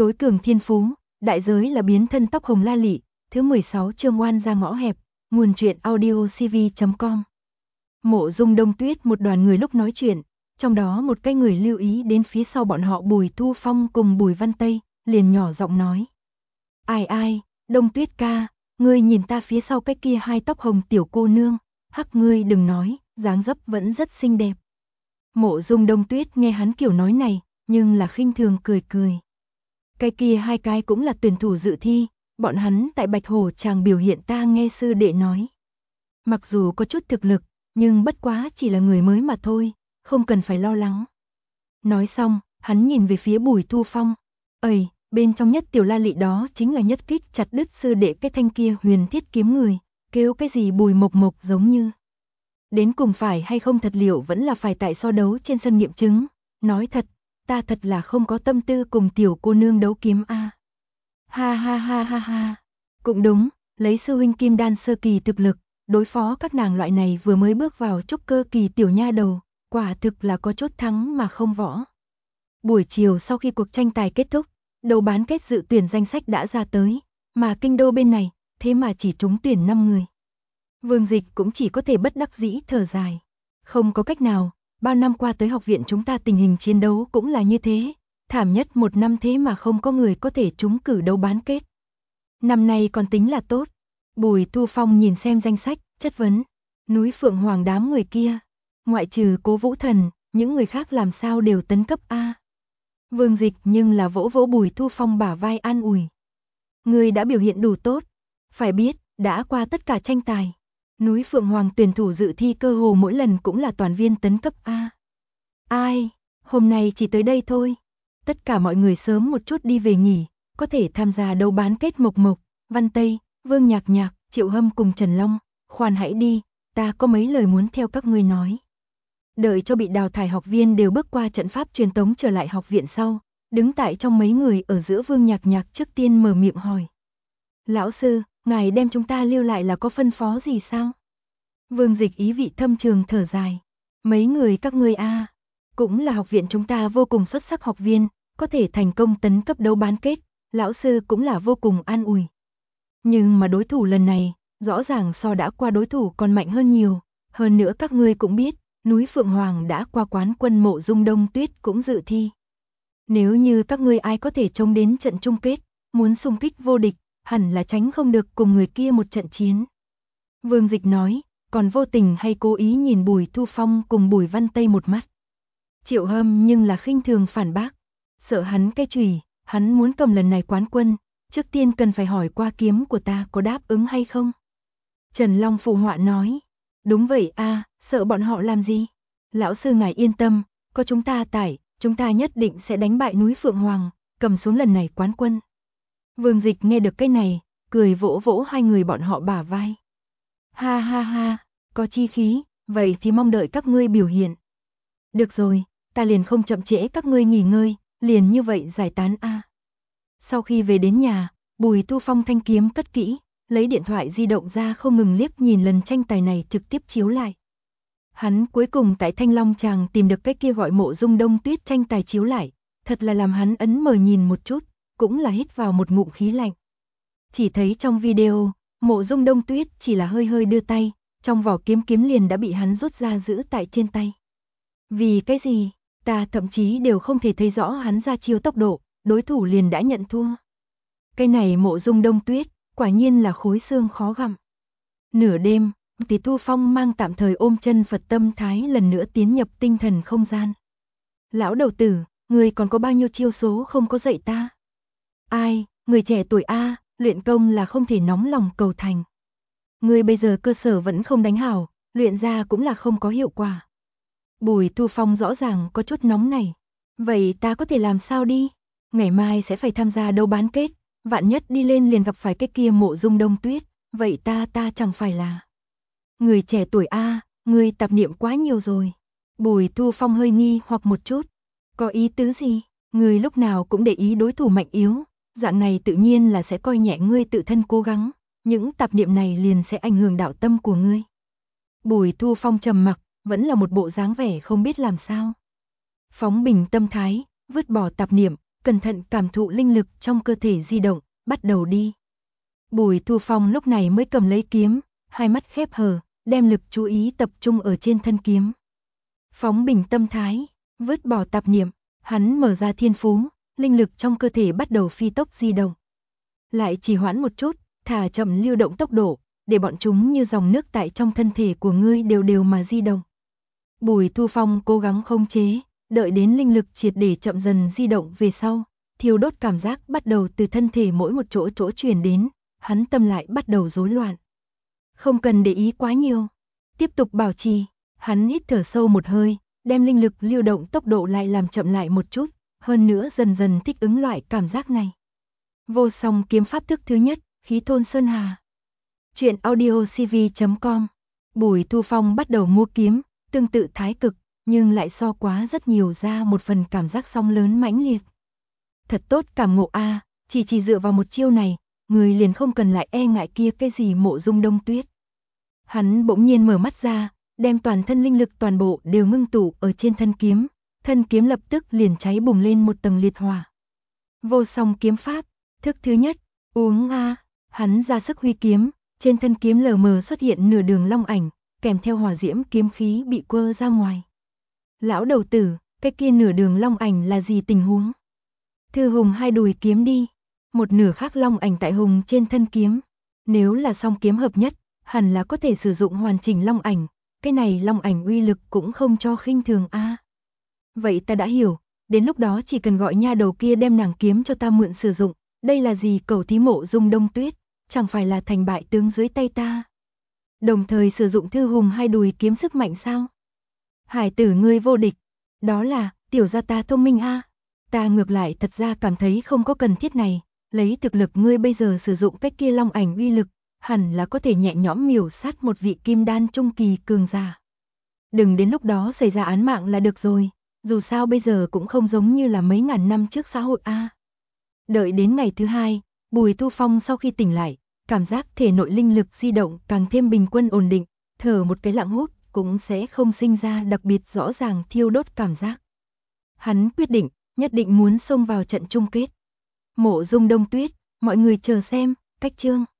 Tối cường thiên phú, đại giới là biến thân tóc hồng la lị, thứ 16 chương oan ra ngõ hẹp, nguồn truyện audio cv.com. Mộ Dung Đông Tuyết một đoàn người lúc nói chuyện, trong đó một cái người lưu ý đến phía sau bọn họ Bùi Thu Phong cùng Bùi Văn Tây, liền nhỏ giọng nói. Ai, Đông Tuyết ca, ngươi nhìn ta phía sau cái kia hai tóc hồng tiểu cô nương, hắc ngươi đừng nói, dáng dấp vẫn rất xinh đẹp. Mộ Dung Đông Tuyết nghe hắn kiểu nói này, nhưng là khinh thường cười. Cái kia hai cái cũng là tuyển thủ dự thi, bọn hắn tại Bạch Hổ Tràng biểu hiện ta nghe sư đệ nói. Mặc dù có chút thực lực, nhưng bất quá chỉ là người mới mà thôi, không cần phải lo lắng. Nói xong, hắn nhìn về phía Bùi Thu Phong. Bên trong nhất tiểu la lị đó chính là nhất kích chặt đứt sư đệ cái thanh kia huyền thiết kiếm người, kêu cái gì Bùi Mộc Mộc giống như. Đến cùng phải hay không thật liệu vẫn là phải tại so đấu trên sân nghiệm chứng. Nói thật, ta thật là không có tâm tư cùng tiểu cô nương đấu kiếm a. Ha. Cũng đúng, lấy sư huynh kim đan sơ kỳ thực lực, đối phó các nàng loại này vừa mới bước vào trúc cơ kỳ tiểu nha đầu, quả thực là có chốt thắng mà không võ. Buổi chiều sau khi cuộc tranh tài kết thúc, đầu bán kết dự tuyển danh sách đã ra tới, mà kinh đô bên này, thế mà chỉ trúng tuyển 5 người. Vương Dịch cũng chỉ có thể bất đắc dĩ thở dài. Không có cách nào, bao năm qua tới học viện chúng ta tình hình chiến đấu cũng là như thế, thảm nhất một năm thế mà không có người có thể trúng cử đấu bán kết. Năm nay còn tính là tốt. Bùi Thu Phong nhìn xem danh sách, chất vấn. Núi Phượng Hoàng đám người kia, ngoại trừ Cố Vũ Thần, những người khác làm sao đều tấn cấp A. Vương Dịch nhưng là vỗ vỗ Bùi Thu Phong bả vai an ủi. Người đã biểu hiện đủ tốt, phải biết, đã qua tất cả tranh tài. Núi Phượng Hoàng tuyển thủ dự thi cơ hồ mỗi lần cũng là toàn viên tấn cấp A. Ai, hôm nay chỉ tới đây thôi. Tất cả mọi người sớm một chút đi về nghỉ, có thể tham gia đấu bán kết Mộc Mộc, Văn Tây, Vương Nhạc Nhạc, Triệu Hâm cùng Trần Long. Khoan hãy đi, ta có mấy lời muốn theo các ngươi nói. Đợi cho bị đào thải học viên đều bước qua trận pháp truyền tống trở lại học viện sau, đứng tại trong mấy người ở giữa Vương Nhạc Nhạc trước tiên mở miệng hỏi. Lão sư, ngài đem chúng ta lưu lại là có phân phó gì sao? Vương Dịch ý vị thâm trường thở dài. Mấy người các ngươi a, cũng là học viện chúng ta vô cùng xuất sắc học viên, có thể thành công tấn cấp đấu bán kết, lão sư cũng là vô cùng an ủi. Nhưng mà đối thủ lần này, rõ ràng so đã qua đối thủ còn mạnh hơn nhiều, hơn nữa các ngươi cũng biết, núi Phượng Hoàng đã qua quán quân Mộ Dung Đông Tuyết cũng dự thi. Nếu như các ngươi ai có thể chống đến trận chung kết, muốn xung kích vô địch, hẳn là tránh không được cùng người kia một trận chiến. Vương Dịch nói, còn vô tình hay cố ý nhìn Bùi Thu Phong cùng Bùi Văn Tây một mắt. Triệu Hâm nhưng là khinh thường phản bác, sợ hắn cái chùy, hắn muốn cầm lần này quán quân, trước tiên cần phải hỏi qua kiếm của ta có đáp ứng hay không. Trần Long phụ họa nói, đúng vậy a, sợ bọn họ làm gì? Lão sư ngài yên tâm, có chúng ta tải, chúng ta nhất định sẽ đánh bại núi Phượng Hoàng, cầm xuống lần này quán quân. Vương Dịch nghe được cái này, cười vỗ vỗ hai người bọn họ bả vai. Ha, có chi khí, vậy thì mong đợi các ngươi biểu hiện. Được rồi, ta liền không chậm trễ các ngươi nghỉ ngơi, liền như vậy giải tán a. Sau khi về đến nhà, Bùi Thu Phong thanh kiếm cất kỹ, lấy điện thoại di động ra không ngừng liếc nhìn lần tranh tài này trực tiếp chiếu lại. Hắn cuối cùng tại Thanh Long Tràng tìm được cái kia gọi Mộ Dung Đông Tuyết tranh tài chiếu lại, thật là làm hắn ấn mở nhìn một chút, cũng là hít vào một ngụm khí lạnh. Chỉ thấy trong video, Mộ Dung Đông Tuyết chỉ là hơi đưa tay, trong vỏ kiếm liền đã bị hắn rút ra giữ tại trên tay. Vì cái gì, ta thậm chí đều không thể thấy rõ hắn ra chiêu tốc độ, đối thủ liền đã nhận thua. Cái này Mộ Dung Đông Tuyết, quả nhiên là khối xương khó gặm. Nửa đêm, Tỷ Thu Phong mang tạm thời ôm chân Phật tâm thái lần nữa tiến nhập tinh thần không gian. Lão đầu tử, người còn có bao nhiêu chiêu số không có dạy ta? Ai, người trẻ tuổi a, luyện công là không thể nóng lòng cầu thành. Người bây giờ cơ sở vẫn không đánh hảo, luyện ra cũng là không có hiệu quả. Bùi Thu Phong rõ ràng có chút nóng này. Vậy ta có thể làm sao đi? Ngày mai sẽ phải tham gia đấu bán kết, vạn nhất đi lên liền gặp phải cái kia Mộ Dung Đông Tuyết, vậy ta chẳng phải là. Người trẻ tuổi a, người tạp niệm quá nhiều rồi. Bùi Thu Phong hơi nghi hoặc một chút. Có ý tứ gì? Người lúc nào cũng để ý đối thủ mạnh yếu, dạng này tự nhiên là sẽ coi nhẹ ngươi tự thân cố gắng, những tạp niệm này liền sẽ ảnh hưởng đạo tâm của ngươi. Bùi Thu Phong trầm mặc, vẫn là một bộ dáng vẻ không biết làm sao. Phóng bình tâm thái, vứt bỏ tạp niệm, cẩn thận cảm thụ linh lực trong cơ thể di động, bắt đầu đi. Bùi Thu Phong lúc này mới cầm lấy kiếm, hai mắt khép hờ, đem lực chú ý tập trung ở trên thân kiếm. Phóng bình tâm thái, vứt bỏ tạp niệm, hắn mở ra thiên phú, linh lực trong cơ thể bắt đầu phi tốc di động. Lại trì hoãn một chút, thả chậm lưu động tốc độ, để bọn chúng như dòng nước tại trong thân thể của ngươi đều đều mà di động. Bùi Thu Phong cố gắng khống chế, đợi đến linh lực triệt để chậm dần di động về sau, thiêu đốt cảm giác bắt đầu từ thân thể mỗi một chỗ truyền đến, hắn tâm lại bắt đầu rối loạn. Không cần để ý quá nhiều, tiếp tục bảo trì, hắn hít thở sâu một hơi, đem linh lực lưu động tốc độ lại làm chậm lại một chút, hơn nữa dần dần thích ứng loại cảm giác này. Vô Song kiếm pháp thức thứ nhất, khí thôn sơn hà. Truyện audio cv.com. Bùi Thu Phong bắt đầu mua kiếm, tương tự thái cực, nhưng lại so quá rất nhiều ra một phần cảm giác sóng lớn mãnh liệt. Thật tốt cảm ngộ a, chỉ dựa vào một chiêu này, người liền không cần lại e ngại kia cái gì Mộ Dung Đông Tuyết. Hắn bỗng nhiên mở mắt ra, đem toàn thân linh lực toàn bộ đều ngưng tụ ở trên thân kiếm lập tức liền cháy bùng lên một tầng liệt hỏa. Vô Song kiếm pháp, thức thứ nhất, uống a, hắn ra sức huy kiếm, trên thân kiếm lờ mờ xuất hiện nửa đường long ảnh, kèm theo hỏa diễm kiếm khí bị quơ ra ngoài. Lão đầu tử, cái kia nửa đường long ảnh là gì tình huống? Thư Hùng hai đùi kiếm đi, một nửa khác long ảnh tại Hùng trên thân kiếm. Nếu là song kiếm hợp nhất, hẳn là có thể sử dụng hoàn chỉnh long ảnh, cái này long ảnh uy lực cũng không cho khinh thường a. Vậy ta đã hiểu, đến lúc đó chỉ cần gọi nha đầu kia đem nàng kiếm cho ta mượn sử dụng, đây là gì cẩu thí Mộ Dung Đông Tuyết, chẳng phải là thành bại tướng dưới tay ta. Đồng thời sử dụng Thư Hùng hai đùi kiếm sức mạnh sao? Hải tử ngươi vô địch, đó là, tiểu gia ta thông minh a. Ta ngược lại thật ra cảm thấy không có cần thiết này, lấy thực lực ngươi bây giờ sử dụng cách kia long ảnh uy lực, hẳn là có thể nhẹ nhõm miểu sát một vị kim đan trung kỳ cường giả. Đừng đến lúc đó xảy ra án mạng là được rồi, dù sao bây giờ cũng không giống như là mấy ngàn năm trước xã hội a. Đợi đến ngày thứ hai, Bùi Thu Phong sau khi tỉnh lại, cảm giác thể nội linh lực di động càng thêm bình quân ổn định, thở một cái lặng hút cũng sẽ không sinh ra đặc biệt rõ ràng thiêu đốt cảm giác. Hắn quyết định, nhất định muốn xông vào trận chung kết. Mộ Dung Đông Tuyết, mọi người chờ xem, cách chương.